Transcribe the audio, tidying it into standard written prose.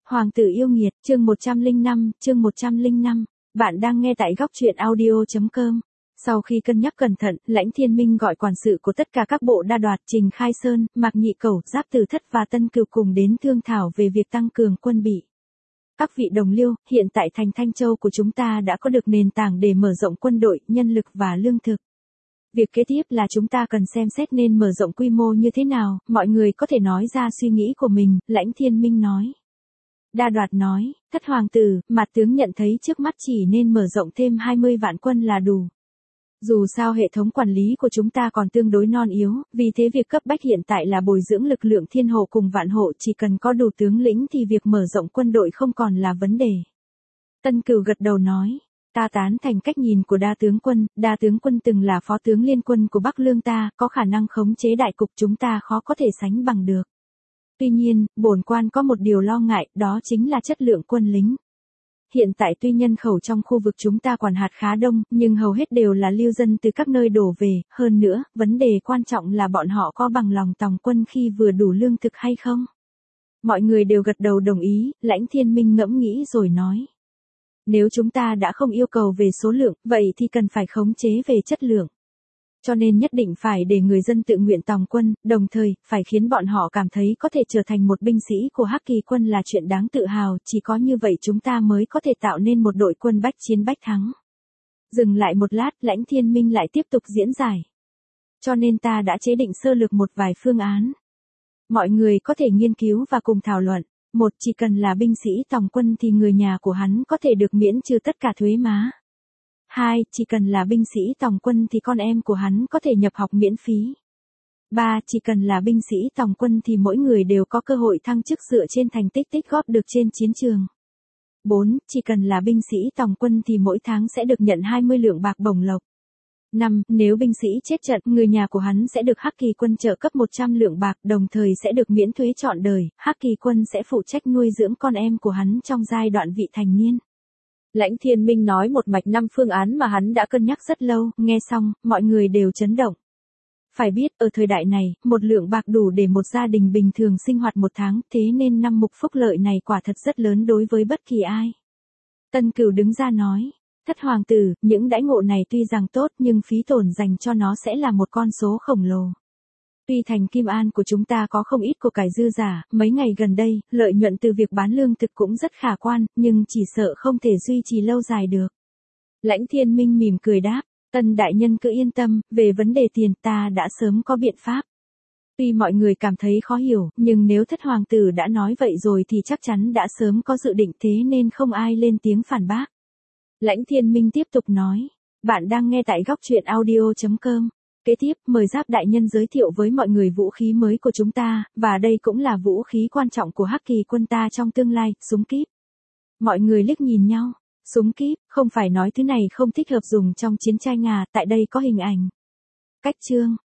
Hoàng tử yêu nghiệt, chương 105, bạn đang nghe tại góc truyện audio.com. Sau khi cân nhắc cẩn thận, Lãnh Thiên Minh gọi quản sự của tất cả các bộ đa đoạt Trình Khai Sơn, Mạc Nhị Cẩu, Giáp Tử Thất và Tân Cửu cùng đến thương thảo về việc tăng cường quân bị. Các vị đồng liêu, hiện tại thành Thanh Châu của chúng ta đã có được nền tảng để mở rộng quân đội, nhân lực và lương thực. Việc kế tiếp là chúng ta cần xem xét nên mở rộng quy mô như thế nào, mọi người có thể nói ra suy nghĩ của mình, Lãnh Thiên Minh nói. Đa đoạt nói, Thất hoàng tử, Mạt tướng nhận thấy trước mắt chỉ nên mở rộng thêm 20 vạn quân là đủ. Dù sao hệ thống quản lý của chúng ta còn tương đối non yếu, vì thế việc cấp bách hiện tại là bồi dưỡng lực lượng thiên hộ cùng vạn hộ, chỉ cần có đủ tướng lĩnh thì việc mở rộng quân đội không còn là vấn đề. Tân Cửu gật đầu nói, ta tán thành cách nhìn của đa tướng quân từng là phó tướng liên quân của Bắc Lương ta, có khả năng khống chế đại cục chúng ta khó có thể sánh bằng được. Tuy nhiên, bổn quan có một điều lo ngại, đó chính là chất lượng quân lính. Hiện tại tuy nhân khẩu trong khu vực chúng ta quản hạt khá đông, nhưng hầu hết đều là lưu dân từ các nơi đổ về, hơn nữa, vấn đề quan trọng là bọn họ có bằng lòng tòng quân khi vừa đủ lương thực hay không. Mọi người đều gật đầu đồng ý, Lãnh Thiên Minh ngẫm nghĩ rồi nói. Nếu chúng ta đã không yêu cầu về số lượng, vậy thì cần phải khống chế về chất lượng. Cho nên nhất định phải để người dân tự nguyện tòng quân, đồng thời, phải khiến bọn họ cảm thấy có thể trở thành một binh sĩ của Hắc Kỳ quân là chuyện đáng tự hào, chỉ có như vậy chúng ta mới có thể tạo nên một đội quân bách chiến bách thắng. Dừng lại một lát, Lãnh Thiên Minh lại tiếp tục diễn giải. Cho nên ta đã chế định sơ lược một vài phương án. Mọi người có thể nghiên cứu và cùng thảo luận. Một, chỉ cần là binh sĩ tòng quân thì người nhà của hắn có thể được miễn trừ tất cả thuế má. 2. Chỉ cần là binh sĩ tòng quân thì con em của hắn có thể nhập học miễn phí. 3. Chỉ cần là binh sĩ tòng quân thì mỗi người đều có cơ hội thăng chức dựa trên thành tích tích góp được trên chiến trường. 4. Chỉ cần là binh sĩ tòng quân thì mỗi tháng sẽ được nhận 20 lượng bạc bổng lộc. 5. Nếu binh sĩ chết trận, người nhà của hắn sẽ được Hắc Kỳ quân trợ cấp 100 lượng bạc, đồng thời sẽ được miễn thuế trọn đời, Hắc Kỳ quân sẽ phụ trách nuôi dưỡng con em của hắn trong giai đoạn vị thành niên. Lãnh Thiên Minh nói một mạch 5 phương án mà hắn đã cân nhắc rất lâu, nghe xong, mọi người đều chấn động. Phải biết, ở thời đại này, một lượng bạc đủ để một gia đình bình thường sinh hoạt một tháng, thế nên 5 mục phúc lợi này quả thật rất lớn đối với bất kỳ ai. Tân Cửu đứng ra nói, Thất hoàng tử, những đãi ngộ này tuy rằng tốt nhưng phí tổn dành cho nó sẽ là một con số khổng lồ. Tuy thành Kim An của chúng ta có không ít của cải dư giả, mấy ngày gần đây, lợi nhuận từ việc bán lương thực cũng rất khả quan, nhưng chỉ sợ không thể duy trì lâu dài được. Lãnh Thiên Minh mỉm cười đáp, Tân đại nhân cứ yên tâm, về vấn đề tiền ta đã sớm có biện pháp. Tuy mọi người cảm thấy khó hiểu, nhưng nếu Thất hoàng tử đã nói vậy rồi thì chắc chắn đã sớm có dự định, thế nên không ai lên tiếng phản bác. Lãnh Thiên Minh tiếp tục nói, bạn đang nghe tại góc truyện audio.com. Kế tiếp, mời Giáp đại nhân giới thiệu với mọi người vũ khí mới của chúng ta, và đây cũng là vũ khí quan trọng của Hắc Kỳ quân ta trong tương lai, súng kíp. Mọi người liếc nhìn nhau, súng kíp, không phải nói thứ này không thích hợp dùng trong chiến tranh à, tại đây có hình ảnh. Cách chương,